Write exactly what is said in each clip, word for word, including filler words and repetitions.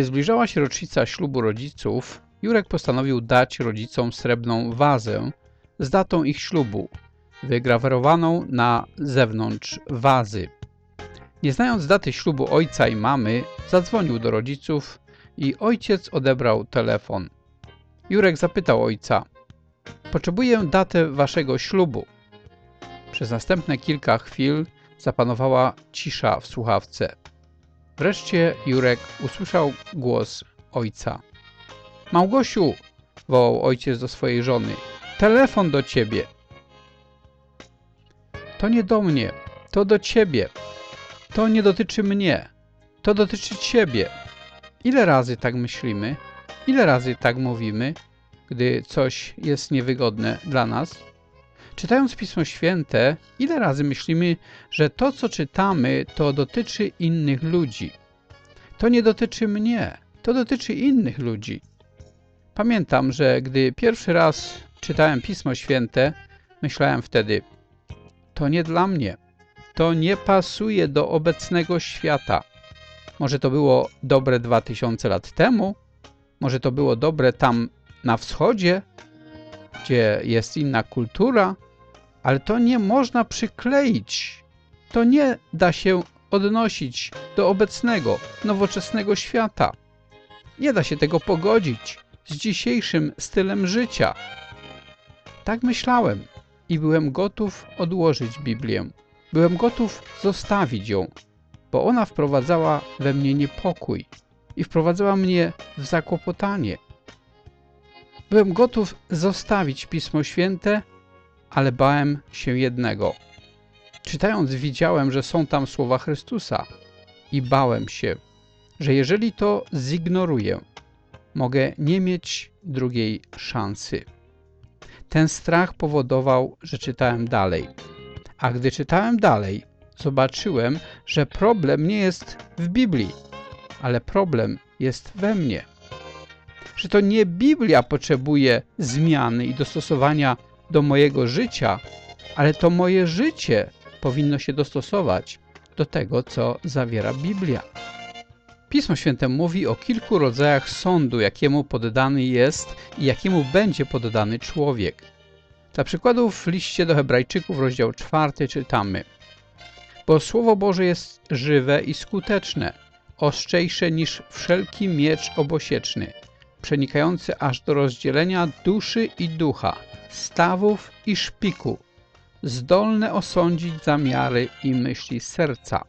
Gdy zbliżała się rocznica ślubu rodziców, Jurek postanowił dać rodzicom srebrną wazę z datą ich ślubu, wygrawerowaną na zewnątrz wazy. Nie znając daty ślubu ojca i mamy, zadzwonił do rodziców i ojciec odebrał telefon. Jurek zapytał ojca: „Potrzebuję datę waszego ślubu”. Przez następne kilka chwil zapanowała cisza w słuchawce. Wreszcie Jurek usłyszał głos ojca. „Małgosiu”, wołał ojciec do swojej żony, „telefon do ciebie”. „To nie do mnie, to do ciebie. To nie dotyczy mnie, to dotyczy ciebie”. Ile razy tak myślimy? Ile razy tak mówimy, gdy coś jest niewygodne dla nas? Czytając Pismo Święte, ile razy myślimy, że to, co czytamy, to dotyczy innych ludzi. To nie dotyczy mnie, to dotyczy innych ludzi. Pamiętam, że gdy pierwszy raz czytałem Pismo Święte, myślałem wtedy: to nie dla mnie, to nie pasuje do obecnego świata. Może to było dobre dwa tysiące lat temu, może to było dobre tam na wschodzie, gdzie jest inna kultura, ale to nie można przykleić. To nie da się odnosić do obecnego, nowoczesnego świata. Nie da się tego pogodzić z dzisiejszym stylem życia. Tak myślałem i byłem gotów odłożyć Biblię. Byłem gotów zostawić ją, bo ona wprowadzała we mnie niepokój i wprowadzała mnie w zakłopotanie. Byłem gotów zostawić Pismo Święte, ale bałem się jednego. Czytając, widziałem, że są tam słowa Chrystusa i bałem się, że jeżeli to zignoruję, mogę nie mieć drugiej szansy. Ten strach powodował, że czytałem dalej. A gdy czytałem dalej, zobaczyłem, że problem nie jest w Biblii, ale problem jest we mnie. Że to nie Biblia potrzebuje zmiany i dostosowania do mojego życia, ale to moje życie powinno się dostosować do tego, co zawiera Biblia. Pismo Święte mówi o kilku rodzajach sądu, jakiemu poddany jest i jakiemu będzie poddany człowiek. Dla przykładu w liście do Hebrajczyków, rozdział czwarty, czytamy: „Bo Słowo Boże jest żywe i skuteczne, ostrzejsze niż wszelki miecz obosieczny, przenikający aż do rozdzielenia duszy i ducha, stawów i szpiku, zdolne osądzić zamiary i myśli serca”.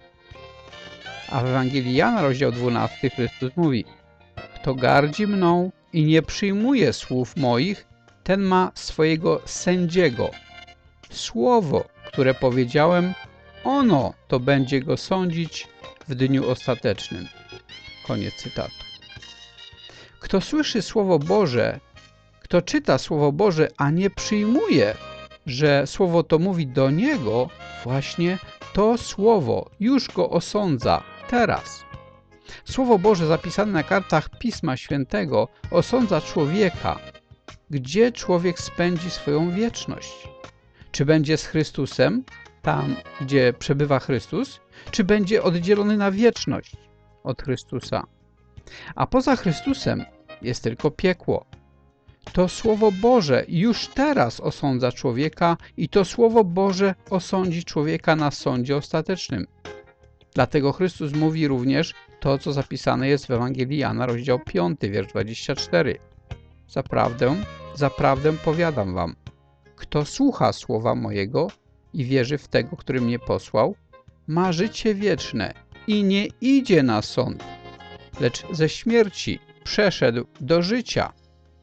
A w Ewangelii Jana, rozdział dwunasty, Chrystus mówi: „Kto gardzi mną i nie przyjmuje słów moich, ten ma swojego sędziego. Słowo, które powiedziałem, ono to będzie go sądzić w dniu ostatecznym”. Koniec cytatu. Kto słyszy Słowo Boże, kto czyta Słowo Boże, a nie przyjmuje, że Słowo to mówi do niego, właśnie to Słowo już go osądza teraz. Słowo Boże zapisane na kartach Pisma Świętego osądza człowieka, gdzie człowiek spędzi swoją wieczność. Czy będzie z Chrystusem, tam gdzie przebywa Chrystus, czy będzie oddzielony na wieczność od Chrystusa. A poza Chrystusem jest tylko piekło. To Słowo Boże już teraz osądza człowieka i to Słowo Boże osądzi człowieka na sądzie ostatecznym. Dlatego Chrystus mówi również to, co zapisane jest w Ewangelii Jana, rozdział piąty, wiersz dwudziesty czwarty. Zaprawdę, zaprawdę powiadam wam, kto słucha słowa mojego i wierzy w tego, który mnie posłał, ma życie wieczne i nie idzie na sąd, lecz ze śmierci przeszedł do życia.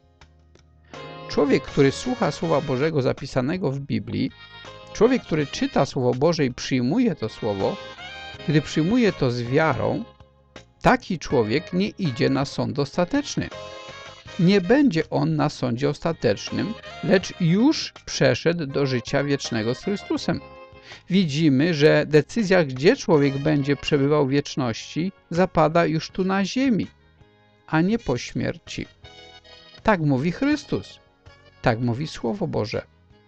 Człowiek, który słucha Słowa Bożego zapisanego w Biblii, człowiek, który czyta Słowo Boże i przyjmuje to Słowo, gdy przyjmuje to z wiarą, taki człowiek nie idzie na sąd ostateczny. Nie będzie on na sądzie ostatecznym, lecz już przeszedł do życia wiecznego z Chrystusem. Widzimy, że decyzja, gdzie człowiek będzie przebywał w wieczności, zapada już tu na ziemi, a nie po śmierci. Tak mówi Chrystus. Tak mówi Słowo Boże.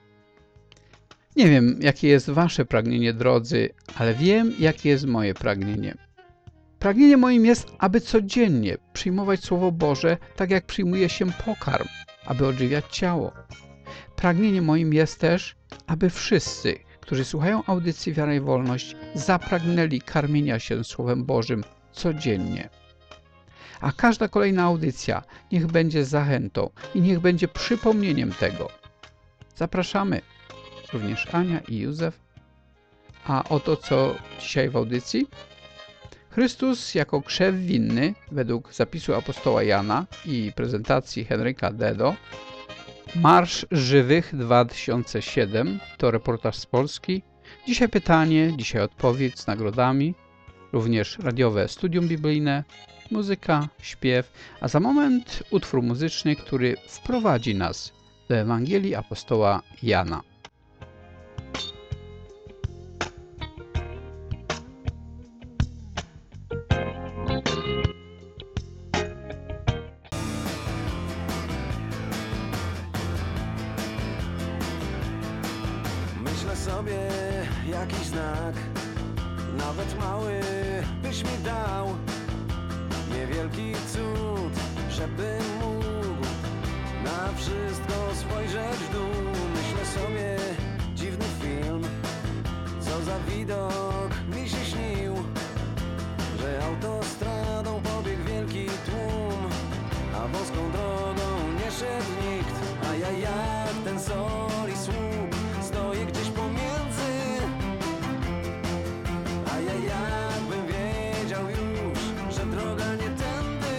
Nie wiem, jakie jest wasze pragnienie, drodzy, ale wiem, jakie jest moje pragnienie. Pragnieniem moim jest, aby codziennie przyjmować Słowo Boże, tak jak przyjmuje się pokarm, aby odżywiać ciało. Pragnieniem moim jest też, aby wszyscy, którzy słuchają audycji Wiara i Wolność, zapragnęli karmienia się Słowem Bożym codziennie. A każda kolejna audycja niech będzie zachętą i niech będzie przypomnieniem tego. Zapraszamy również Ania i Józef. A oto co dzisiaj w audycji? Chrystus jako krzew winny, według zapisu apostoła Jana i prezentacji Henryka Dedo. Marsz Żywych dwa tysiące siedem to reportaż z Polski. Dzisiaj pytanie, dzisiaj odpowiedź z nagrodami. Również radiowe studium biblijne, muzyka, śpiew, a za moment utwór muzyczny, który wprowadzi nas do Ewangelii apostoła Jana. Myślę sobie jakiś znak, nawet mały byś mi dał. Niewielki cud, żebym mógł na wszystko spojrzeć w dół. Myślę sobie dziwny film, co za widok mi się śnił, że autostradą pobiegł wielki tłum, a wąską drogą nie szedł nikt. A ja jak ten soli słup stoję gdzieś pomiędzy. A ja jakbym wiedział już, że droga nie tędy.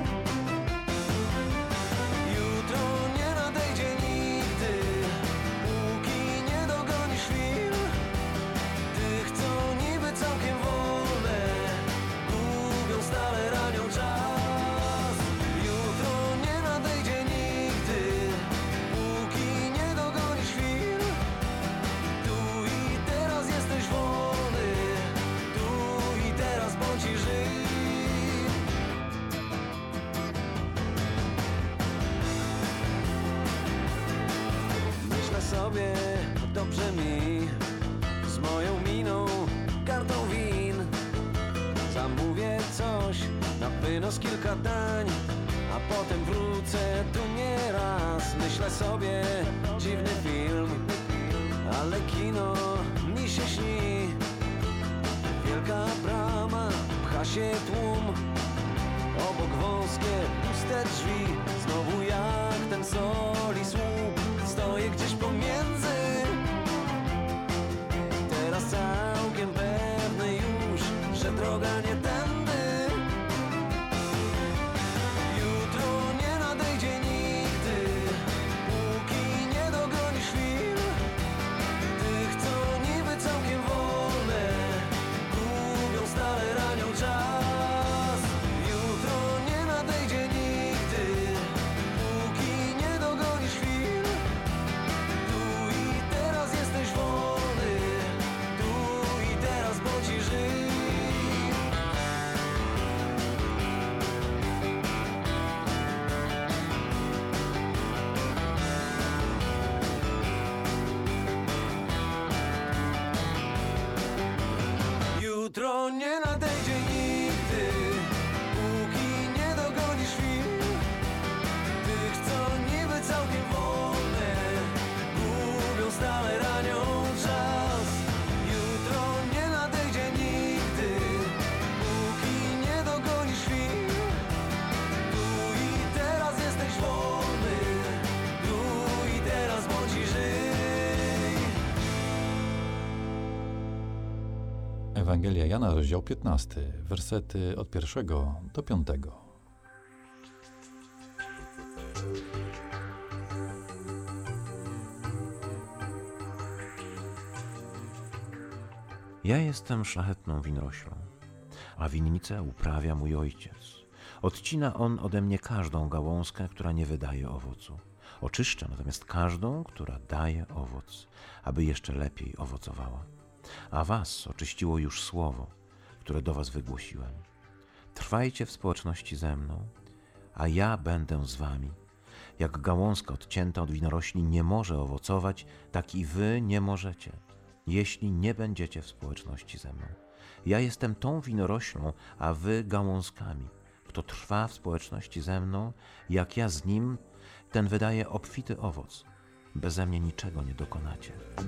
Jutro nie nadejdzie nigdy, póki nie dogonisz chwil tych, co niby całkiem wolne, gubią stale, ranią czas. Jutro nie nadejdzie nigdy, póki nie dogonisz chwil. Tu i teraz jesteś wolny, tu i teraz bądź i żyj. Myślę sobie, dobrze mi z moją miną, kartą win. Zamówię coś na wynos kilka dań, a potem wrócę tu nie raz. Myślę sobie, dziwny film, ale kino mi się śni. Wielka brama, pcha się tłum, obok wąskie, puste drzwi. Znowu jak ten soli słup stoję gdzieś pomiędzy. Teraz całkiem pewny już, że droga nie tędy. Jutro nie nadejdzie nigdy, póki nie dogonisz chwil tych, co niby całkiem wolne, gubią stale, ranią czas. Jutro nie nadejdzie nigdy, póki nie dogonisz chwil. Tu i teraz jesteś wolny, tu i teraz bądź i żyj. Jutro nie nadejdzie nigdy, póki nie dogonisz chwil tych, co niby całkiem wolne, gubią stale, ranią czas. Jutro nie nadejdzie nigdy, póki nie dogonisz chwil. Tu i teraz jesteś wolny, tu i teraz bądź i żyj. Ewangelia Jana, rozdział piętnasty, wersety od pierwszego do piątego. Ja jestem szlachetną winoroślą, a winnicę uprawia mój ojciec. Odcina on ode mnie każdą gałązkę, która nie wydaje owocu. Oczyszcza natomiast każdą, która daje owoc, aby jeszcze lepiej owocowała. A was oczyściło już słowo, które do was wygłosiłem. Trwajcie w społeczności ze mną, a ja będę z wami. Jak gałązka odcięta od winorośli nie może owocować, tak i wy nie możecie, jeśli nie będziecie w społeczności ze mną. Ja jestem tą winoroślą, a wy gałązkami. Kto trwa w społeczności ze mną, jak ja z nim, ten wydaje obfity owoc. Beze mnie niczego nie dokonacie.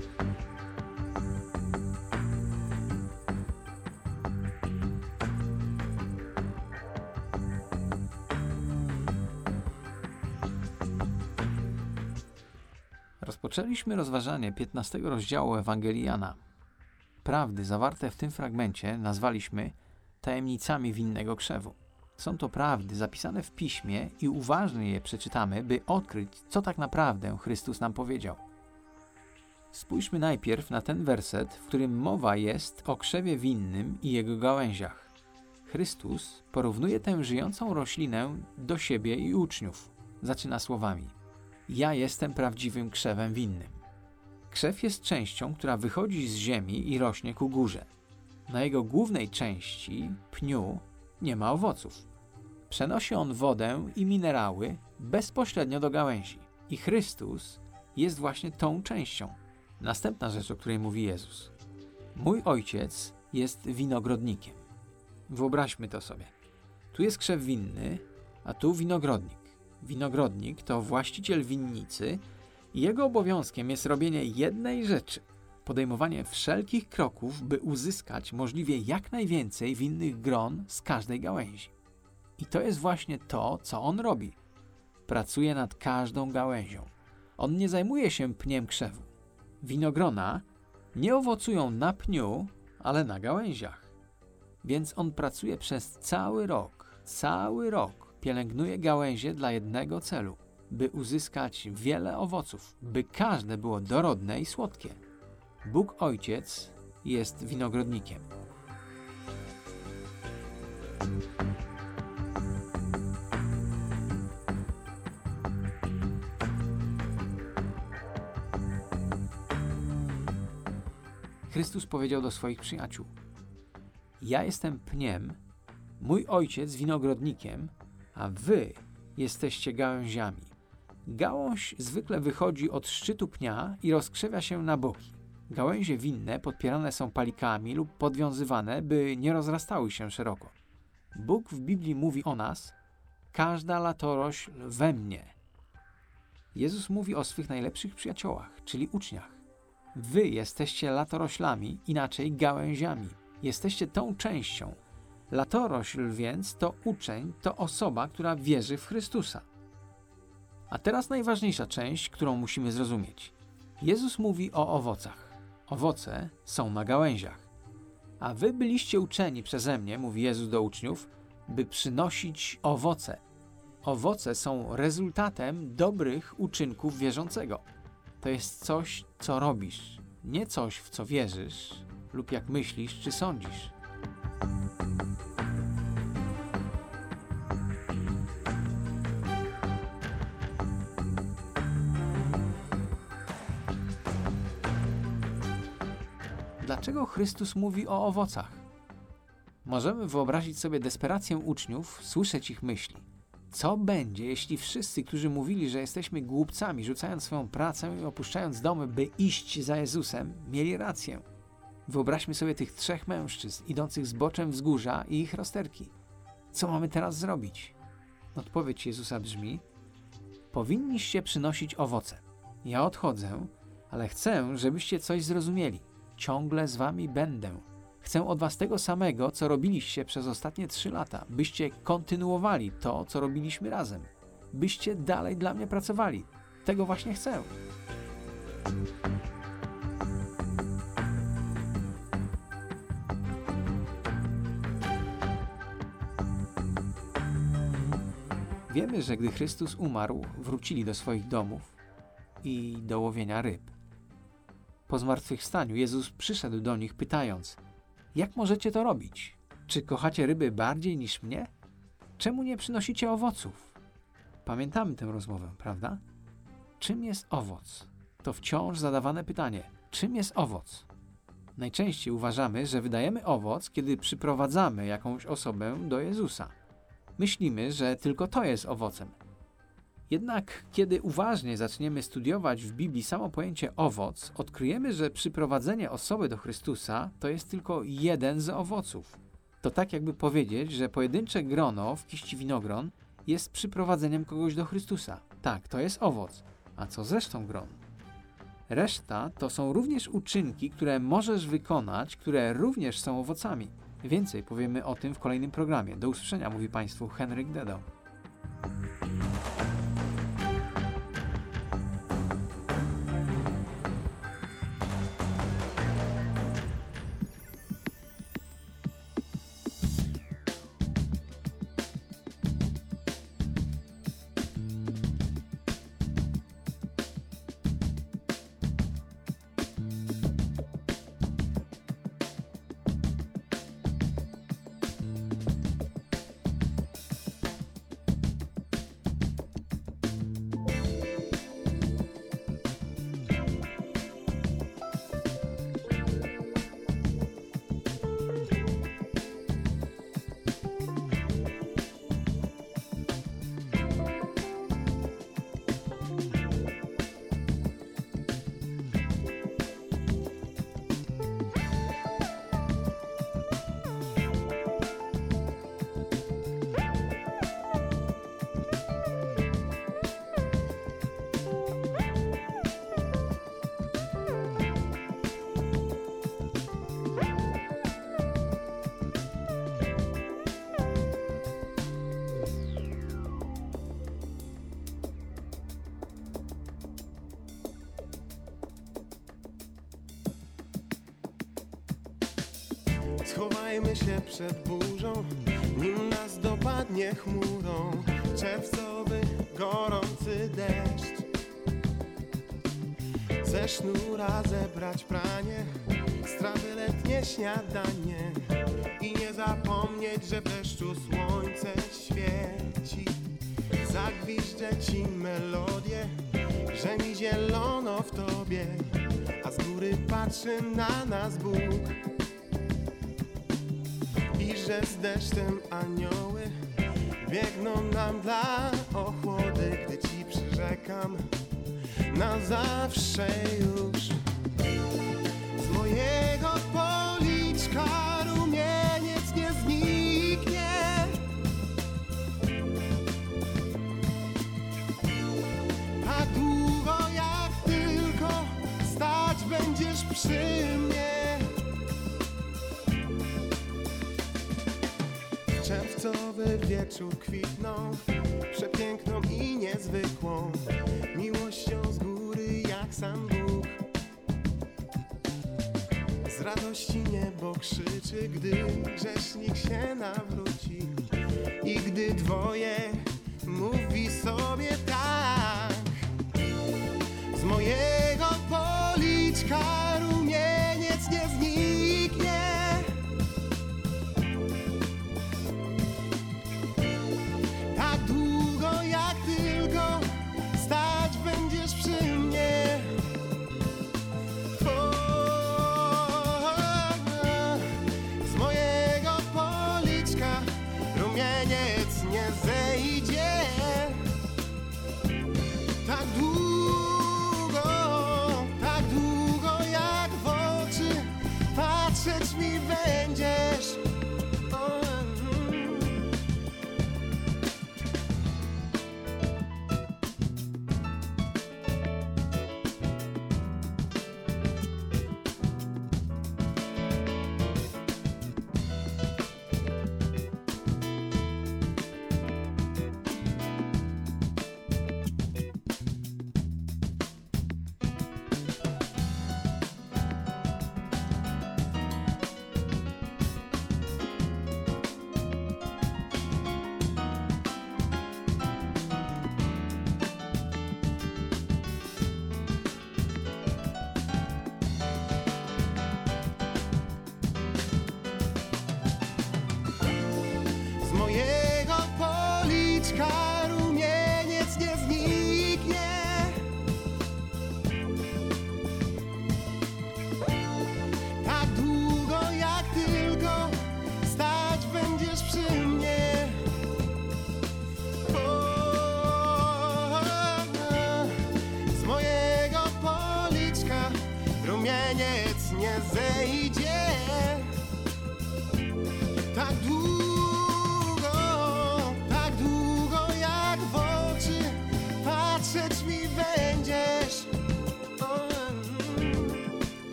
Rozpoczęliśmy rozważanie piętnastego rozdziału Ewangelii Jana. Prawdy zawarte w tym fragmencie nazwaliśmy tajemnicami winnego krzewu. Są to prawdy zapisane w Piśmie i uważnie je przeczytamy, by odkryć, co tak naprawdę Chrystus nam powiedział. Spójrzmy najpierw na ten werset, w którym mowa jest o krzewie winnym i jego gałęziach. Chrystus porównuje tę żyjącą roślinę do siebie i uczniów. Zaczyna słowami: ja jestem prawdziwym krzewem winnym. Krzew jest częścią, która wychodzi z ziemi i rośnie ku górze. Na jego głównej części, pniu, nie ma owoców. Przenosi on wodę i minerały bezpośrednio do gałęzi. I Chrystus jest właśnie tą częścią. Następna rzecz, o której mówi Jezus. Mój Ojciec jest winogrodnikiem. Wyobraźmy to sobie. Tu jest krzew winny, a tu winogrodnik. Winogrodnik to właściciel winnicy i jego obowiązkiem jest robienie jednej rzeczy. Podejmowanie wszelkich kroków, by uzyskać możliwie jak najwięcej winnych gron z każdej gałęzi. I to jest właśnie to, co on robi. Pracuje nad każdą gałęzią. On nie zajmuje się pniem krzewu. Winogrona nie owocują na pniu, ale na gałęziach. Więc on pracuje przez cały rok, cały rok pielęgnuje gałęzie dla jednego celu, by uzyskać wiele owoców, by każde było dorodne i słodkie. Bóg Ojciec jest winogrodnikiem. Chrystus powiedział do swoich przyjaciół: ja jestem pniem, mój Ojciec winogrodnikiem, a wy jesteście gałęziami. Gałąź zwykle wychodzi od szczytu pnia i rozkrzewia się na boki. Gałęzie winne podpierane są palikami lub podwiązywane, by nie rozrastały się szeroko. Bóg w Biblii mówi o nas: każda latorośl we mnie. Jezus mówi o swych najlepszych przyjaciołach, czyli uczniach. Wy jesteście latoroślami, inaczej gałęziami. Jesteście tą częścią. Latorośl więc to uczeń, to osoba, która wierzy w Chrystusa. A teraz najważniejsza część, którą musimy zrozumieć. Jezus mówi o owocach. Owoce są na gałęziach. A wy byliście uczeni przeze mnie, mówi Jezus do uczniów, by przynosić owoce. Owoce są rezultatem dobrych uczynków wierzącego. To jest coś, co robisz, nie coś, w co wierzysz lub jak myślisz czy sądzisz. Dlaczego Chrystus mówi o owocach? Możemy wyobrazić sobie desperację uczniów, słyszeć ich myśli. Co będzie, jeśli wszyscy, którzy mówili, że jesteśmy głupcami, rzucając swoją pracę i opuszczając domy, by iść za Jezusem, mieli rację? Wyobraźmy sobie tych trzech mężczyzn idących zboczem wzgórza i ich rozterki. Co mamy teraz zrobić? Odpowiedź Jezusa brzmi: powinniście przynosić owoce. Ja odchodzę, ale chcę, żebyście coś zrozumieli. Ciągle z wami będę. Chcę od was tego samego, co robiliście przez ostatnie trzy lata, byście kontynuowali to, co robiliśmy razem. Byście dalej dla mnie pracowali. Tego właśnie chcę. Wiemy, że gdy Chrystus umarł, wrócili do swoich domów i do łowienia ryb. Po zmartwychwstaniu Jezus przyszedł do nich, pytając: jak możecie to robić? Czy kochacie ryby bardziej niż mnie? Czemu nie przynosicie owoców? Pamiętamy tę rozmowę, prawda? Czym jest owoc? To wciąż zadawane pytanie. Czym jest owoc? Najczęściej uważamy, że wydajemy owoc, kiedy przyprowadzamy jakąś osobę do Jezusa. Myślimy, że tylko to jest owocem. Jednak kiedy uważnie zaczniemy studiować w Biblii samo pojęcie owoc, odkryjemy, że przyprowadzenie osoby do Chrystusa to jest tylko jeden z owoców. To tak jakby powiedzieć, że pojedyncze grono w kiści winogron jest przyprowadzeniem kogoś do Chrystusa. Tak, to jest owoc. A co z resztą gron? Reszta to są również uczynki, które możesz wykonać, które również są owocami. Więcej powiemy o tym w kolejnym programie. Do usłyszenia, mówi Państwu Henryk Dedo. Schowajmy się przed burzą, nim nas dopadnie chmurą czerwcowy, gorący deszcz. Ze sznura zebrać pranie, z trawy letnie śniadanie i nie zapomnieć, że w deszczu słońce świeci. Zagwiżdżę ci melodię, że mi zielono w tobie, a z góry patrzy na nas Bóg. I że z deszczem anioły biegną nam dla ochłody, gdy ci przyrzekam na zawsze już. Z mojego policzka rumieniec nie zniknie, tak długo jak tylko stać będziesz przy mnie. Czerwcowy wieczór kwitną, przepiękną i niezwykłą miłością z góry jak sam Bóg. Z radości niebo krzyczy, gdy grzesznik się nawróci i gdy dwoje mówi sobie tak. Z mojego policzka rumieniec nie zniknie, tak długo jak tylko stać będziesz przy mnie. O, z mojego policzka rumieniec nie zejdzie,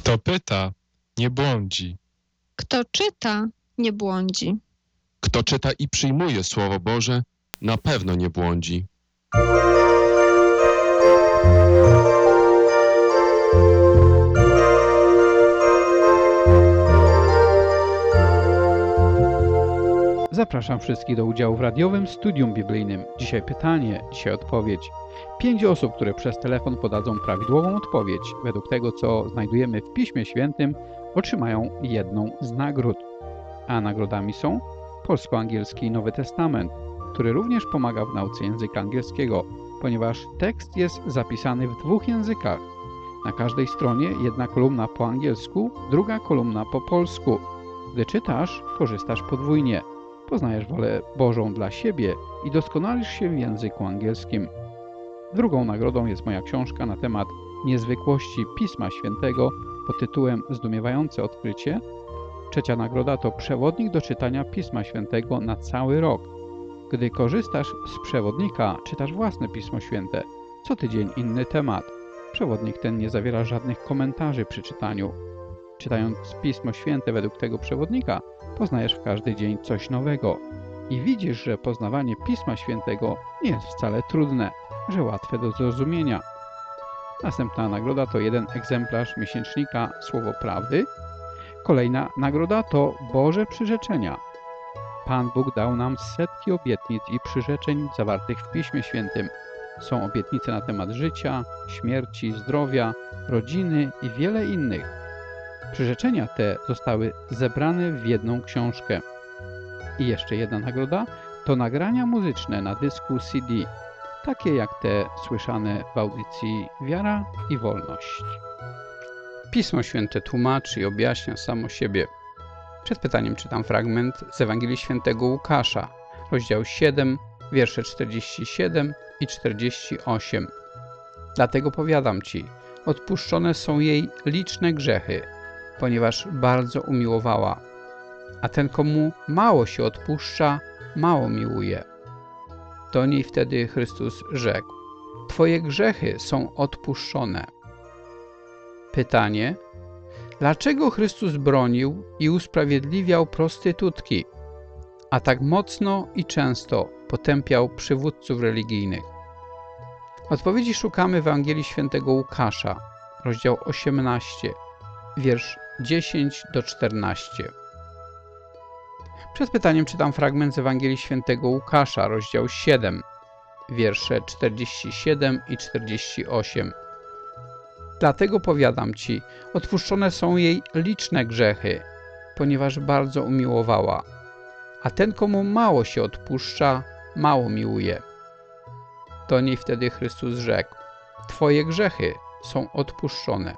Kto pyta, nie błądzi. Kto czyta, nie błądzi. Kto czyta i przyjmuje Słowo Boże, na pewno nie błądzi. Zapraszam wszystkich do udziału w radiowym studium biblijnym. Dzisiaj pytanie, dzisiaj odpowiedź. Pięć osób, które przez telefon podadzą prawidłową odpowiedź według tego, co znajdujemy w Piśmie Świętym, otrzymają jedną z nagród. A nagrodami są polsko-angielski Nowy Testament, który również pomaga w nauce języka angielskiego, ponieważ tekst jest zapisany w dwóch językach. Na każdej stronie jedna kolumna po angielsku, druga kolumna po polsku. Gdy czytasz, korzystasz podwójnie. Poznajesz wolę Bożą dla siebie i doskonalisz się w języku angielskim. Drugą nagrodą jest moja książka na temat niezwykłości Pisma Świętego pod tytułem Zdumiewające odkrycie. Trzecia nagroda to przewodnik do czytania Pisma Świętego na cały rok. Gdy korzystasz z przewodnika, czytasz własne Pismo Święte. Co tydzień inny temat. Przewodnik ten nie zawiera żadnych komentarzy przy czytaniu. Czytając Pismo Święte według tego przewodnika, poznajesz w każdy dzień coś nowego. I widzisz, że poznawanie Pisma Świętego nie jest wcale trudne, że łatwe do zrozumienia. Następna nagroda to jeden egzemplarz miesięcznika Słowo Prawdy. Kolejna nagroda to Boże przyrzeczenia. Pan Bóg dał nam setki obietnic i przyrzeczeń zawartych w Piśmie Świętym. Są obietnice na temat życia, śmierci, zdrowia, rodziny i wiele innych. Przyrzeczenia te zostały zebrane w jedną książkę. I jeszcze jedna nagroda to nagrania muzyczne na dysku C D, takie jak te słyszane w audycji Wiara i Wolność. Pismo Święte tłumaczy i objaśnia samo siebie. Przed pytaniem czytam fragment z Ewangelii Świętego Łukasza, rozdział siedem, wiersze czterdzieści siedem i czterdzieści osiem. Dlatego powiadam Ci, odpuszczone są jej liczne grzechy, ponieważ bardzo umiłowała. A ten, komu mało się odpuszcza, mało miłuje. Do niej wtedy Chrystus rzekł: Twoje grzechy są odpuszczone. Pytanie: dlaczego Chrystus bronił i usprawiedliwiał prostytutki, a tak mocno i często potępiał przywódców religijnych? Odpowiedzi szukamy w Ewangelii Świętego Łukasza, rozdział osiemnasty, wiersz dziesięć do czternastu. Przed pytaniem czytam fragment z Ewangelii Świętego Łukasza, rozdział siedem, wiersze czterdzieści siedem i czterdzieści osiem. Dlatego powiadam Ci, odpuszczone są jej liczne grzechy, ponieważ bardzo umiłowała. A ten, komu mało się odpuszcza, mało miłuje. Do niej wtedy Chrystus rzekł: Twoje grzechy są odpuszczone.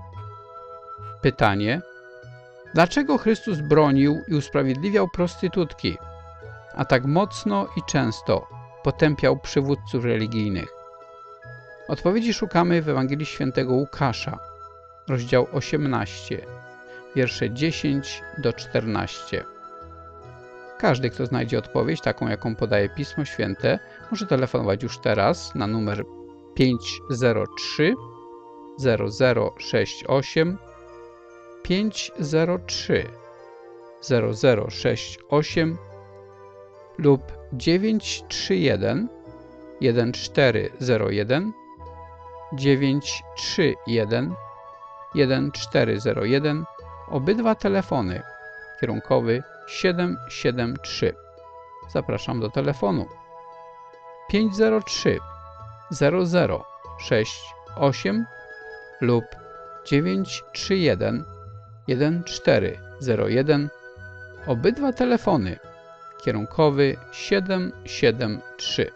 Pytanie: dlaczego Chrystus bronił i usprawiedliwiał prostytutki, a tak mocno i często potępiał przywódców religijnych? Odpowiedzi szukamy w Ewangelii Świętego Łukasza, rozdział osiemnasty, wiersze dziesięć do czternastu. Każdy, kto znajdzie odpowiedź, taką jaką podaje Pismo Święte, może telefonować już teraz na numer pięć zero trzy zero zero sześć osiem pięć zero trzy zero zero sześć osiem lub dziewięć trzy jeden jeden cztery zero jeden dziewięć trzy jeden jeden cztery zero jeden, obydwa telefony, kierunkowy siedem siedem trzy. Zapraszam do telefonu pięć zero trzy zero zero sześć osiem lub dziewięć trzy jeden jeden cztery zero jeden, obydwa telefony, kierunkowy siedem siedem trzy.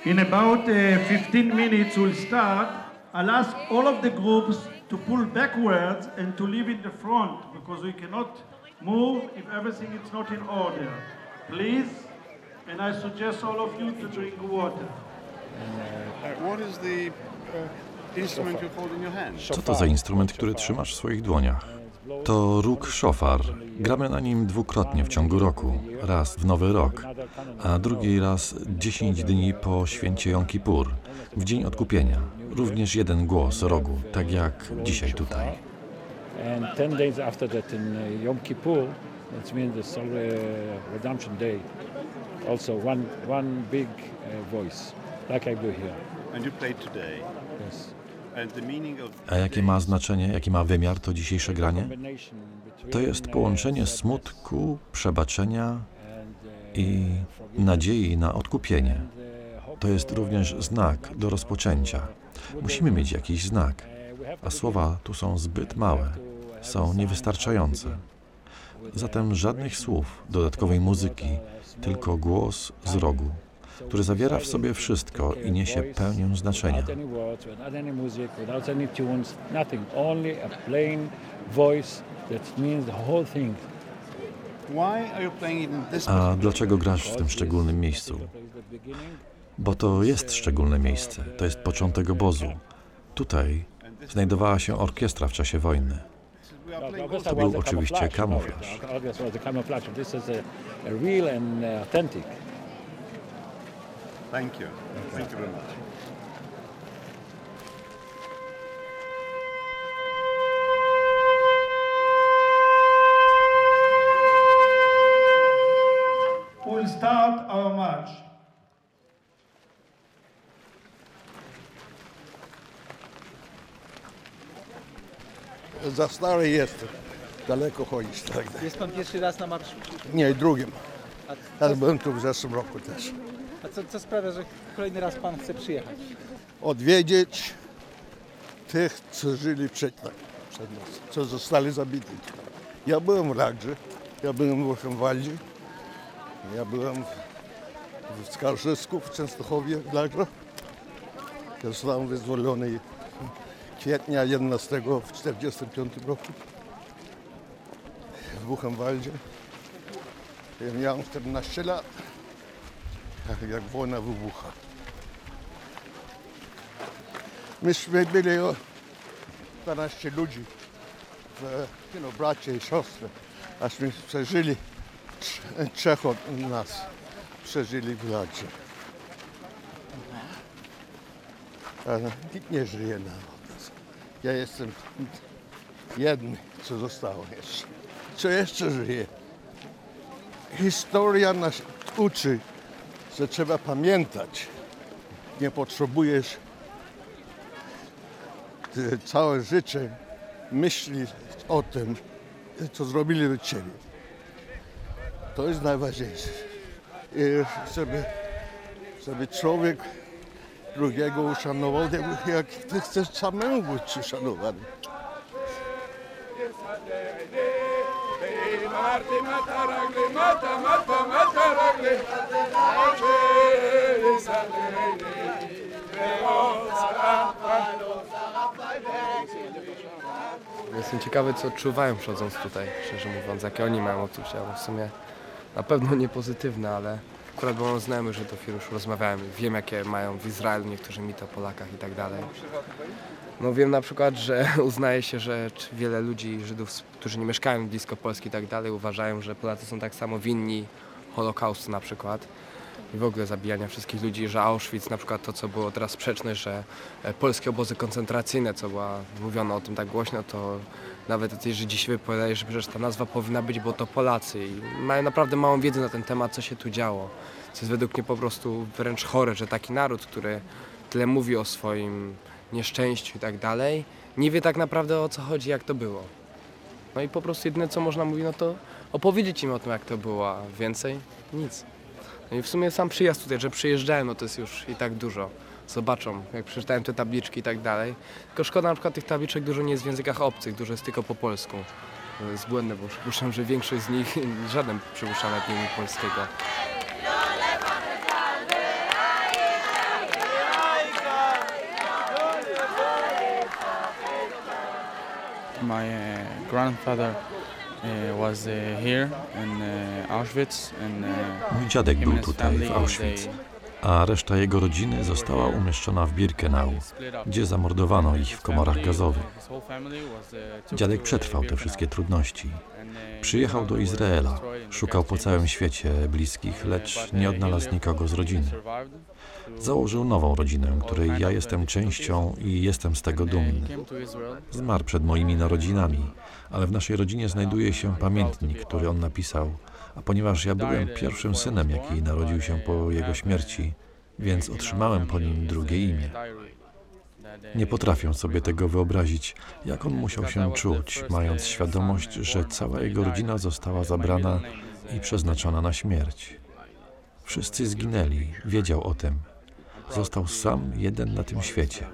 In about uh, fifteen minutes we'll start. I'll ask all of the groups to pull backwards and to leave in the front because we cannot move if everything is not in order. Please, and I suggest all of you to drink water. Uh, what is the uh, instrument you hold in your hand? Co to za instrument, który trzymasz w swoich dłoniach? To róg szofar. Gramy na nim dwukrotnie w ciągu roku. Raz w Nowy Rok, a drugi raz dziesięć dni po święcie Jom Kippur, w Dzień Odkupienia. Również jeden głos rogu, tak jak dzisiaj tutaj. And ten days after that in Yom Kippur, that means the Soul Redemption Day. Also one one big uh, voice, like I do here. And you played today. Yes. And the meaning of A jakie ma znaczenie, jaki ma wymiar to dzisiejsze granie? To jest połączenie smutku, przebaczenia i nadziei na odkupienie. To jest również znak do rozpoczęcia. Musimy mieć jakiś znak, a słowa tu są zbyt małe, są niewystarczające. Zatem żadnych słów, dodatkowej muzyki, tylko głos z rogu, który zawiera w sobie wszystko i niesie pełnię znaczenia. A dlaczego grasz w tym szczególnym miejscu? Bo to jest szczególne miejsce, to jest początek obozu. Tutaj znajdowała się orkiestra w czasie wojny. To był oczywiście kamuflaż. Thank you. Thank you very much. We'll start our march. Za stary jestem. Daleko chodzić. Tak. Jest pan pierwszy raz na marszu? Nie, drugim. A Ale co, byłem tu w zeszłym roku też. a co, co sprawia, że kolejny raz pan chce przyjechać? Odwiedzić tych, co żyli przed, przed nas, co zostali zabici. Ja byłem w Radży, ja byłem w Buchenwaldzie, ja byłem w Skarżysku, w Częstochowie, w Radży. Ja zostałem wyzwolony kwietnia jedenastego w czterdziestym piątym roku w Buchenwaldzie. Ja miałem czternaście lat, jak wojna wybucha. Myśmy byli o dwanaście ludzi, w, you know, bracia i siostry, aśmy przeżyli, trzech od nas przeżyli w Radzie. Ale nikt nie żyje na nas. Ja jestem jedny, co zostało jeszcze. Co jeszcze żyje? Historia nas uczy, że trzeba pamiętać. Nie potrzebujesz całe życie myśli o tym, co zrobili do ciebie. To jest najważniejsze. I żeby, żeby człowiek drugiego uszanował, jak ty chcesz samemu być uszanowany. Jestem ciekawy, co odczuwają przychodząc tutaj, szczerze mówiąc, jakie oni mają odczucia. W sumie na pewno nie pozytywne, ale akurat bo mam znajomych Żydów i już rozmawiałem. Wiem, jakie mają w Izraelu, niektórzy mit o Polakach i tak dalej. No wiem na przykład, że uznaje się, że wiele ludzi, Żydów, którzy nie mieszkają blisko Polski i tak dalej, uważają, że Polacy są tak samo winni Holokaustu na przykład i w ogóle zabijania wszystkich ludzi, że Auschwitz, na przykład to, co było teraz sprzeczne, że polskie obozy koncentracyjne, co była, mówiono o tym tak głośno, to nawet ci Żydzi się wypowiadają, że przecież ta nazwa powinna być, bo to Polacy i mają naprawdę małą wiedzę na ten temat, co się tu działo. Co jest według mnie po prostu wręcz chore, że taki naród, który tyle mówi o swoim nieszczęściu i tak dalej, nie wie tak naprawdę, o co chodzi, jak to było. No i po prostu jedyne, co można mówić, no to opowiedzieć im o tym, jak to było, a więcej nic. No i w sumie sam przyjazd tutaj, że przyjeżdżałem, no to jest już i tak dużo. Zobaczą, jak przeczytałem te tabliczki i tak dalej. Tylko szkoda na przykład tych tabliczek dużo nie jest w językach obcych, dużo jest tylko po polsku. To jest błędne, bo przypuszczam, że większość z nich, żaden przypuszczam nawet nie mówi polskiego. My uh, grandfather uh, was uh, here in uh, Auschwitz. And, uh, Mój dziadek był tutaj, w Auschwitz, a reszta jego rodziny została umieszczona w Birkenau, gdzie zamordowano ich w komorach gazowych. Dziadek przetrwał te wszystkie trudności. Przyjechał do Izraela, szukał po całym świecie bliskich, lecz nie odnalazł nikogo z rodziny. Założył nową rodzinę, której ja jestem częścią i jestem z tego dumny. Zmarł przed moimi narodzinami, ale w naszej rodzinie znajduje się pamiętnik, który on napisał, a ponieważ ja byłem pierwszym synem, jaki narodził się po jego śmierci, więc otrzymałem po nim drugie imię. Nie potrafię sobie tego wyobrazić, jak on musiał się czuć, mając świadomość, że cała jego rodzina została zabrana i przeznaczona na śmierć. Wszyscy zginęli, wiedział o tym. Został sam jeden na tym świecie.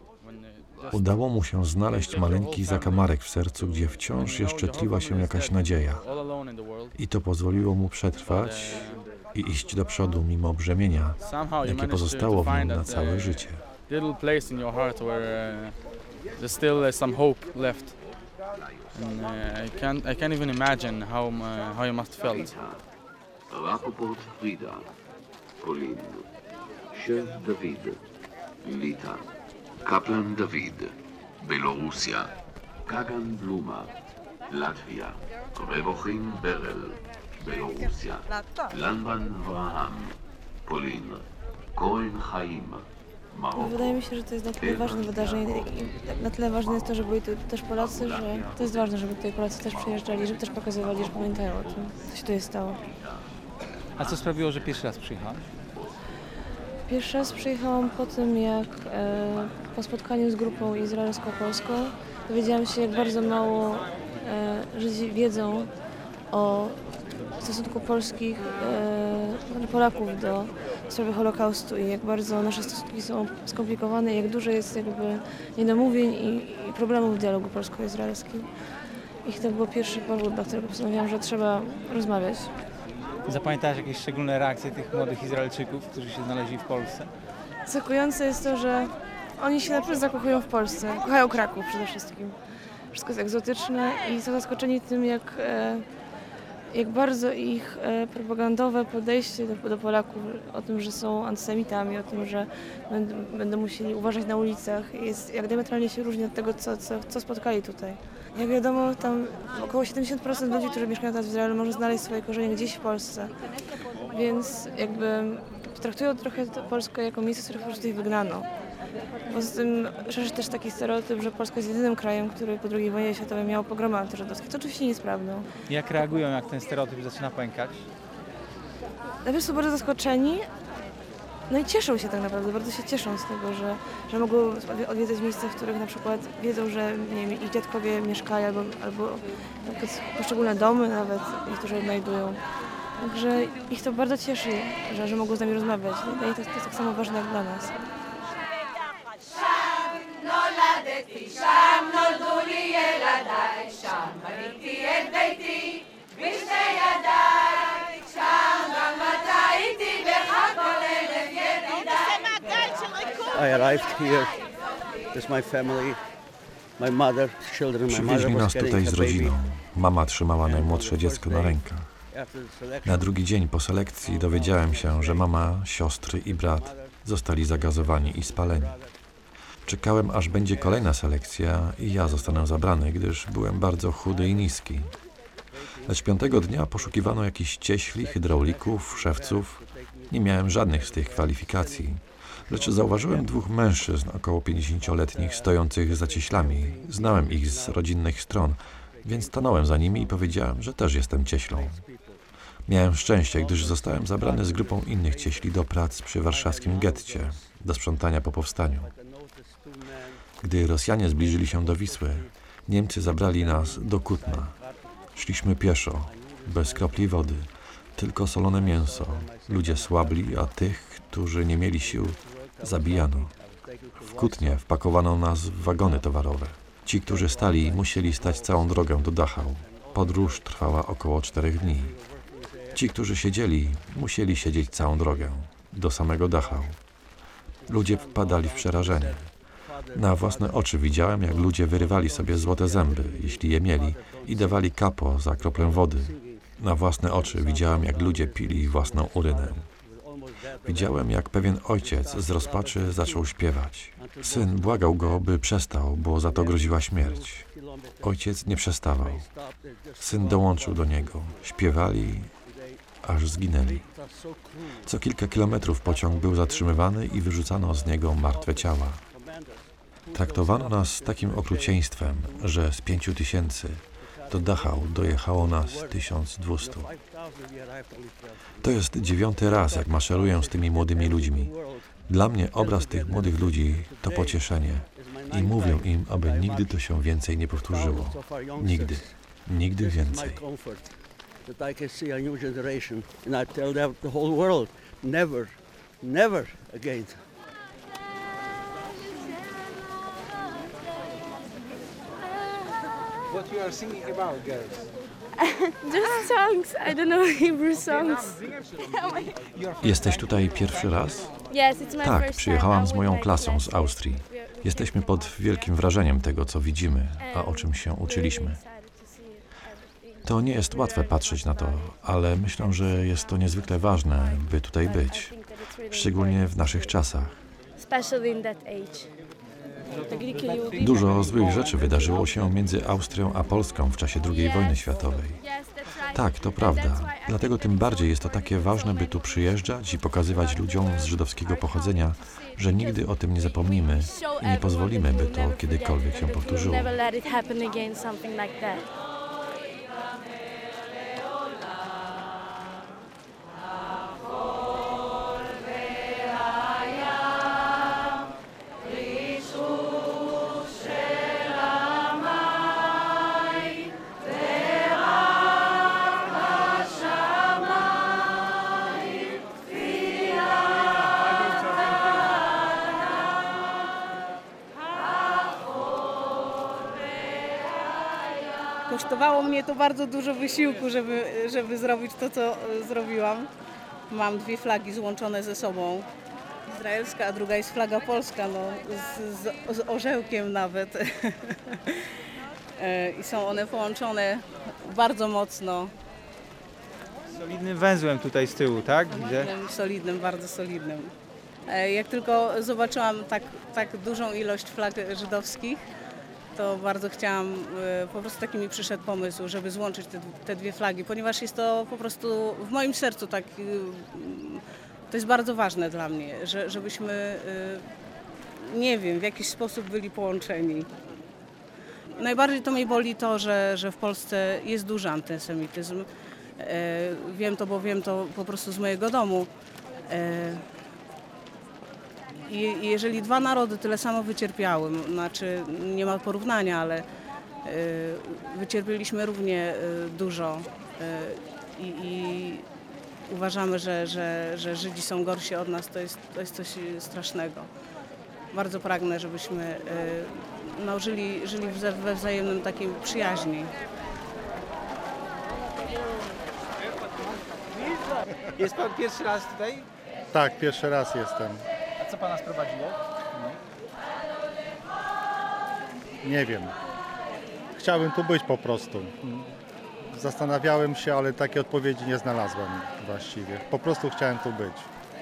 Udało mu się znaleźć maleńki zakamarek w sercu, gdzie wciąż jeszcze tliła się jakaś nadzieja. I to pozwoliło mu przetrwać i iść do przodu mimo brzemienia, jakie pozostało w nim na całe życie. Little place in your heart where uh, there's still uh, some hope left. And, uh, I can't I can't even imagine how uh, how you must felt. Rapoport Frida, Polin, Szef Dawid, Lita, Kaplan Dawid, Białorusia, Kagan Bluma, Latvia, Revochin Berel, Białorusia, Lanban Vraham, Polin, Cohen Chaim. Wydaje mi się, że to jest na tyle ważne wydarzenie i na tyle ważne jest to, że byli tu też Polacy, że to jest ważne, żeby tutaj Polacy też przyjeżdżali, żeby też pokazywali, że pamiętają o tym, co się tutaj stało. A co sprawiło, że pierwszy raz przyjechałam? Pierwszy raz przyjechałam po tym, jak e, po spotkaniu z grupą izraelsko-polską dowiedziałam się, jak bardzo mało e, Żydzi wiedzą o stosunku polskich e, Polaków do sprawy Holokaustu i jak bardzo nasze stosunki są skomplikowane i jak dużo jest jakby niedomówień i, i problemów w dialogu polsko-izraelskim. I to był pierwszy powód, dla którego postanowiłam, że trzeba rozmawiać. Zapamiętałaś jakieś szczególne reakcje tych młodych Izraelczyków, którzy się znaleźli w Polsce? Zaskakujące jest to, że oni się naprawdę zakochują w Polsce. Kochają Kraków przede wszystkim. Wszystko jest egzotyczne i są zaskoczeni tym, jak, jak bardzo ich propagandowe podejście do, do Polaków, o tym, że są antysemitami, o tym, że będą, będą musieli uważać na ulicach, jest, jak diametralnie się różni od tego, co, co, co spotkali tutaj. Jak wiadomo, tam około siedemdziesiąt procent ludzi, którzy mieszkają teraz w Izraelu, może znaleźć swoje korzenie gdzieś w Polsce. Więc jakby traktują trochę Polskę jako miejsce, z którego po prostu ich wygnano. Poza tym szerzy też taki stereotyp, że Polska jest jedynym krajem, który po drugiej wojnie światowej miał pogromy antyżydowskie. To oczywiście nie jest prawdą. Jak reagują, jak ten stereotyp zaczyna pękać? Najpierw są bardzo zaskoczeni, no i cieszą się tak naprawdę, bardzo się cieszą z tego, że, że mogą odwiedzać miejsca, w których na przykład wiedzą, że nie wiem, ich dziadkowie mieszkają, albo, albo poszczególne domy nawet, niektórzy odnajdują. Także ich to bardzo cieszy, że, że mogą z nami rozmawiać. Dla nich to, to jest tak samo ważne jak dla nas. I arrived here with my family, my mother, children. My mother Przywieźli was nas carrying tutaj a z baby. rodziną. Mama trzymała najmłodsze dziecko na rękach. Na drugi dzień po selekcji dowiedziałem się, że mama, siostry i brat zostali zagazowani i spaleni. Czekałem, aż będzie kolejna selekcja i ja zostanę zabrany, gdyż byłem bardzo chudy i niski. Lecz piątego dnia poszukiwano jakichś cieśli, hydraulików, szewców. Nie miałem żadnych z tych kwalifikacji. Lecz zauważyłem dwóch mężczyzn około pięćdziesięcioletnich stojących za cieślami. Znałem ich z rodzinnych stron, więc stanąłem za nimi i powiedziałem, że też jestem cieślą. Miałem szczęście, gdyż zostałem zabrany z grupą innych cieśli do prac przy warszawskim getcie, do sprzątania po powstaniu. Gdy Rosjanie zbliżyli się do Wisły, Niemcy zabrali nas do Kutna. Szliśmy pieszo, bez kropli wody, tylko solone mięso. Ludzie słabli, a tych, którzy nie mieli sił, zabijano. W Kutnie wpakowano nas w wagony towarowe. Ci, którzy stali, musieli stać całą drogę do Dachau. Podróż trwała około czterech dni. Ci, którzy siedzieli, musieli siedzieć całą drogę, do samego Dachau. Ludzie wpadali w przerażenie. Na własne oczy widziałem, jak ludzie wyrywali sobie złote zęby, jeśli je mieli, i dawali kapo za kroplę wody. Na własne oczy widziałem, jak ludzie pili własną urynę. Widziałem, jak pewien ojciec z rozpaczy zaczął śpiewać. Syn błagał go, by przestał, bo za to groziła śmierć. Ojciec nie przestawał. Syn dołączył do niego. Śpiewali, aż zginęli. Co kilka kilometrów pociąg był zatrzymywany i wyrzucano z niego martwe ciała. Traktowano nas z takim okrucieństwem, że z pięciu tysięcy do Dachau dojechało nas tysiąc dwieście. To jest dziewiąty raz, jak maszeruję z tymi młodymi ludźmi. Dla mnie obraz tych młodych ludzi to pocieszenie i mówię im, aby nigdy to się więcej nie powtórzyło. Nigdy. Nigdy więcej. That I can see a new generation, and I tell them the whole world, never, never again. What you are singing about, girls? Just songs. I don't know Hebrew songs. Jesteś tutaj pierwszy raz? Yes, it's my Tak, first przyjechałam z time. moją klasą z Austrii. Jesteśmy pod wielkim wrażeniem tego, co widzimy, a o czym się uczyliśmy. To nie jest łatwe patrzeć na to, ale myślę, że jest to niezwykle ważne, by tutaj być, szczególnie w naszych czasach. Dużo złych rzeczy wydarzyło się między Austrią a Polską w czasie drugiej wojny światowej. Tak, to prawda. Dlatego tym bardziej jest to takie ważne, by tu przyjeżdżać i pokazywać ludziom z żydowskiego pochodzenia, że nigdy o tym nie zapomnimy i nie pozwolimy, by to kiedykolwiek się powtórzyło. Kosztowało mnie to bardzo dużo wysiłku, żeby, żeby zrobić to, co zrobiłam. Mam dwie flagi złączone ze sobą. Izraelska, a druga jest flaga polska, no, z, z, z orzełkiem nawet. I są one połączone bardzo mocno. Solidnym węzłem tutaj z tyłu, tak? Widzę. Solidnym, solidnym, bardzo solidnym. Jak tylko zobaczyłam tak, tak dużą ilość flag żydowskich, to bardzo chciałam, po prostu taki mi przyszedł pomysł, żeby złączyć te, te dwie flagi, ponieważ jest to po prostu w moim sercu tak, to jest bardzo ważne dla mnie, że, żebyśmy, nie wiem, w jakiś sposób byli połączeni. Najbardziej to mnie boli to, że, że w Polsce jest duży antysemityzm. Wiem to, bo wiem to po prostu z mojego domu. I jeżeli dwa narody tyle samo wycierpiały, znaczy nie ma porównania, ale wycierpieliśmy równie dużo i, i uważamy, że, że, że Żydzi są gorsi od nas, to jest, to jest coś strasznego. Bardzo pragnę, żebyśmy no, żyli, żyli we wzajemnym takiej przyjaźni. Jest pan pierwszy raz tutaj? Tak, pierwszy raz jestem. A co pana sprowadziło? Nie wiem. Chciałbym tu być po prostu. Zastanawiałem się, ale takiej odpowiedzi nie znalazłem właściwie. Po prostu chciałem tu być.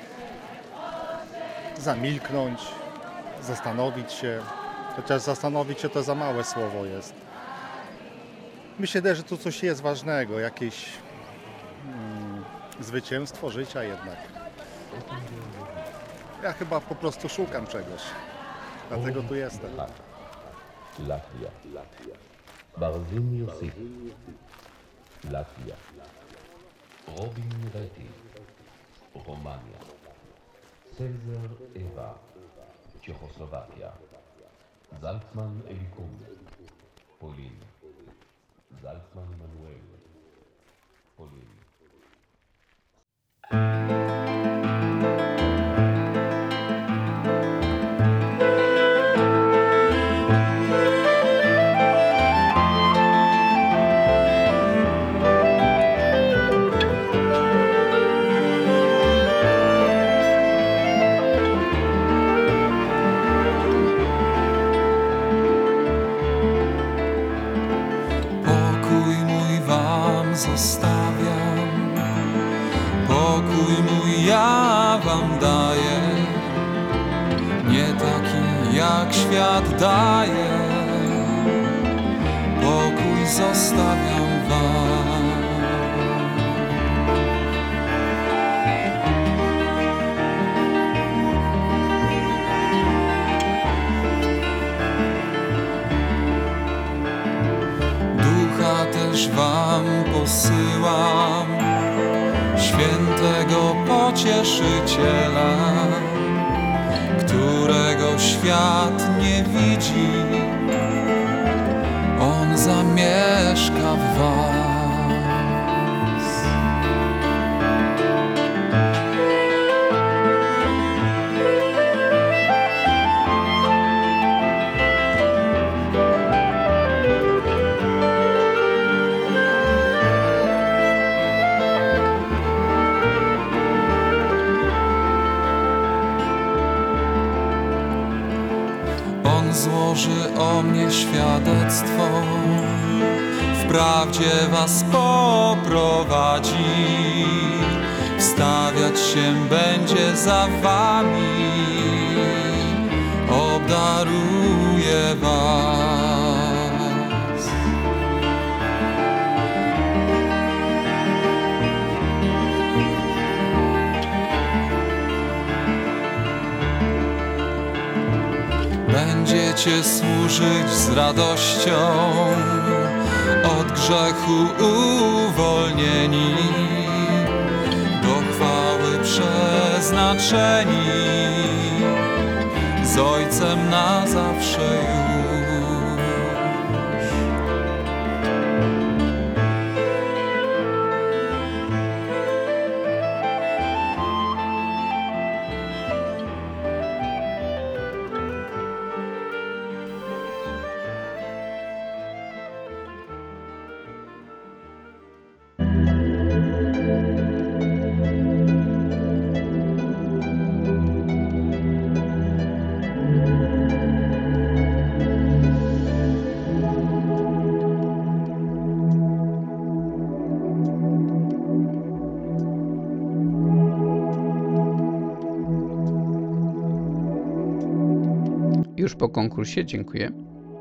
Zamilknąć, zastanowić się. Chociaż zastanowić się to za małe słowo jest. Myślę, że tu coś jest ważnego, jakieś mm, zwycięstwo życia jednak. Ja chyba po prostu szukam czegoś. Dlatego tu jestem. Latvia. Barzim Yosif. Latvia. Robin Reti. Romania. Cezar Ewa. Czechoslowakia. Zaltman Elikum. Polin. Zaltman Manuel. Polin. zostawiam, pokój mój ja wam daję, nie taki jak świat daje, pokój zostawiam wam. Ducha też wam posyłam, świętego pocieszyciela, którego świat nie widzi, on zamieszka w was. Złoży o mnie świadectwo, wprawdzie was poprowadzi, wstawiać się będzie za wami, obdaruje was. Będziecie służyć z radością, od grzechu uwolnieni, do chwały przeznaczeni, z Ojcem na zawsze już. Już po konkursie, dziękuję.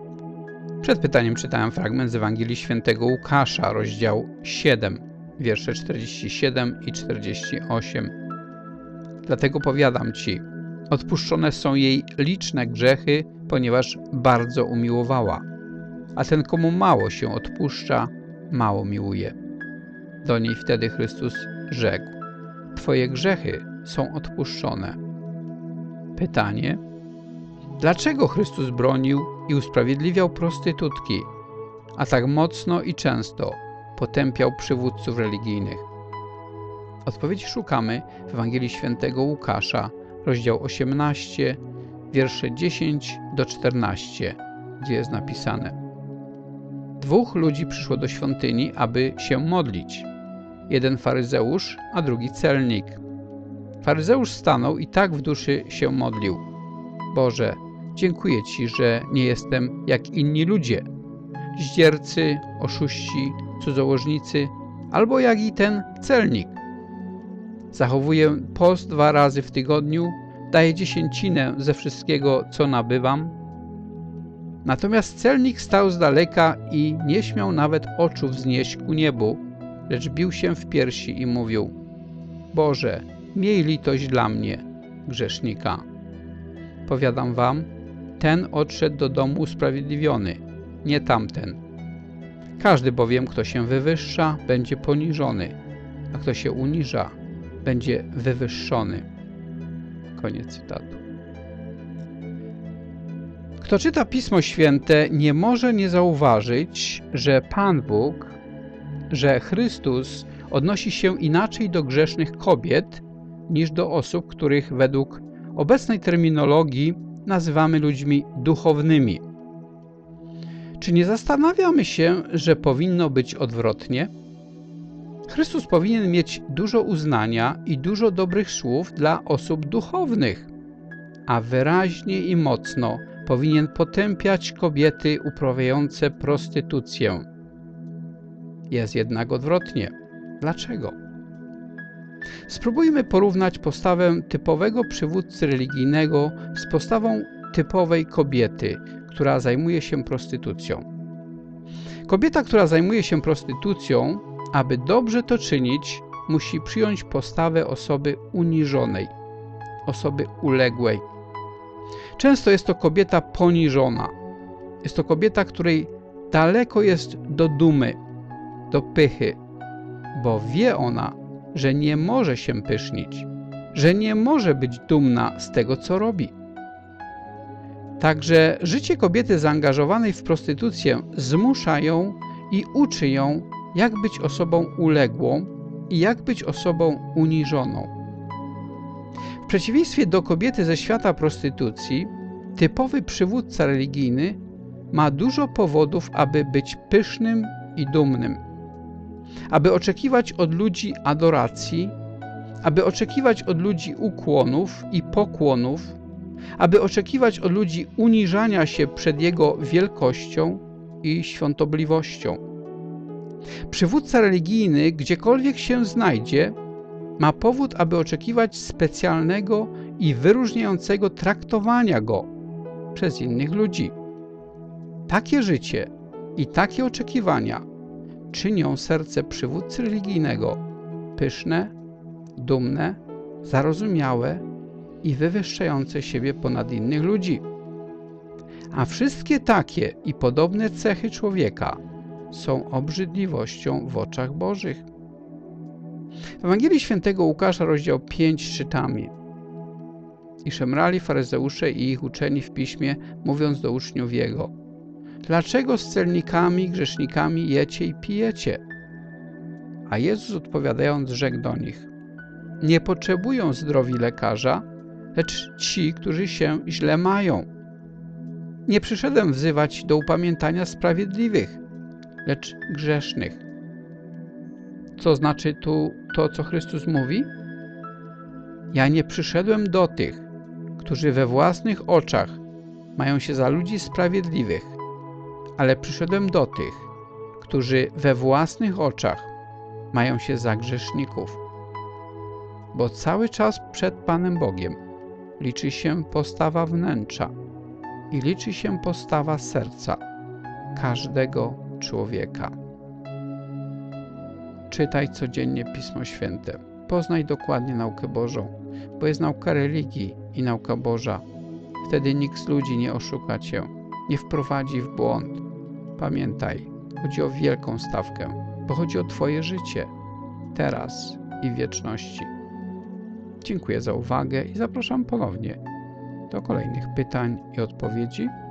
Przed pytaniem czytałem fragment z Ewangelii Świętego Łukasza, rozdział siedem, wiersze czterdzieści siedem i czterdzieści osiem. Dlatego powiadam ci, odpuszczone są jej liczne grzechy, ponieważ bardzo umiłowała. A ten, komu mało się odpuszcza, mało miłuje. Do niej wtedy Chrystus rzekł, twoje grzechy są odpuszczone. Pytanie, dlaczego Chrystus bronił i usprawiedliwiał prostytutki, a tak mocno i często potępiał przywódców religijnych? Odpowiedzi szukamy w Ewangelii Świętego Łukasza, rozdział osiemnasty, wiersze dziesięć do czternastu, gdzie jest napisane: Dwóch ludzi przyszło do świątyni, aby się modlić. Jeden faryzeusz, a drugi celnik. Faryzeusz stanął i tak w duszy się modlił: Boże, dziękuję Ci, że nie jestem jak inni ludzie, zdziercy, oszuści, cudzołożnicy, albo jak i ten celnik. Zachowuję post dwa razy w tygodniu, daję dziesięcinę ze wszystkiego, co nabywam. Natomiast celnik stał z daleka i nie śmiał nawet oczu wznieść ku niebu, lecz bił się w piersi i mówił: Boże, miej litość dla mnie, grzesznika. Powiadam wam, ten odszedł do domu usprawiedliwiony, nie tamten. Każdy bowiem, kto się wywyższa, będzie poniżony, a kto się uniża, będzie wywyższony. Koniec cytatu. Kto czyta Pismo Święte, nie może nie zauważyć, że Pan Bóg, że Chrystus odnosi się inaczej do grzesznych kobiet niż do osób, których według obecnej terminologii nazywamy ludźmi duchownymi. Czy nie zastanawiamy się, że powinno być odwrotnie? Chrystus powinien mieć dużo uznania i dużo dobrych słów dla osób duchownych, a wyraźnie i mocno powinien potępiać kobiety uprawiające prostytucję. Jest jednak odwrotnie. Dlaczego? Spróbujmy porównać postawę typowego przywódcy religijnego z postawą typowej kobiety, która zajmuje się prostytucją. Kobieta, która zajmuje się prostytucją, aby dobrze to czynić, musi przyjąć postawę osoby uniżonej, osoby uległej. Często jest to kobieta poniżona. Jest to kobieta, której daleko jest do dumy, do pychy, bo wie ona, że nie może się pysznić, że nie może być dumna z tego, co robi. Także życie kobiety zaangażowanej w prostytucję zmusza ją i uczy ją, jak być osobą uległą i jak być osobą uniżoną. W przeciwieństwie do kobiety ze świata prostytucji, typowy przywódca religijny ma dużo powodów, aby być pysznym i dumnym, aby oczekiwać od ludzi adoracji, aby oczekiwać od ludzi ukłonów i pokłonów, aby oczekiwać od ludzi uniżania się przed Jego wielkością i świątobliwością. Przywódca religijny, gdziekolwiek się znajdzie, ma powód, aby oczekiwać specjalnego i wyróżniającego traktowania Go przez innych ludzi. Takie życie i takie oczekiwania czynią serce przywódcy religijnego pyszne, dumne, zarozumiałe i wywyższające siebie ponad innych ludzi. A wszystkie takie i podobne cechy człowieka są obrzydliwością w oczach Bożych. W Ewangelii Świętego Łukasza, rozdział piąty, czytamy: I szemrali faryzeusze i ich uczeni w piśmie, mówiąc do uczniów Jego: Dlaczego z celnikami i grzesznikami jecie i pijecie? A Jezus odpowiadając rzekł do nich: Nie potrzebują zdrowi lekarza, lecz ci, którzy się źle mają. Nie przyszedłem wzywać do upamiętania sprawiedliwych, lecz grzesznych. Co znaczy tu to, co Chrystus mówi? Ja nie przyszedłem do tych, którzy we własnych oczach mają się za ludzi sprawiedliwych, ale przyszedłem do tych, którzy we własnych oczach mają się za grzeszników. Bo cały czas przed Panem Bogiem liczy się postawa wnętrza i liczy się postawa serca każdego człowieka. Czytaj codziennie Pismo Święte. Poznaj dokładnie naukę Bożą, bo jest nauka religii i nauka Boża. Wtedy nikt z ludzi nie oszuka cię, nie wprowadzi w błąd. Pamiętaj, chodzi o wielką stawkę, bo chodzi o twoje życie, teraz i w wieczności. Dziękuję za uwagę i zapraszam ponownie do kolejnych pytań i odpowiedzi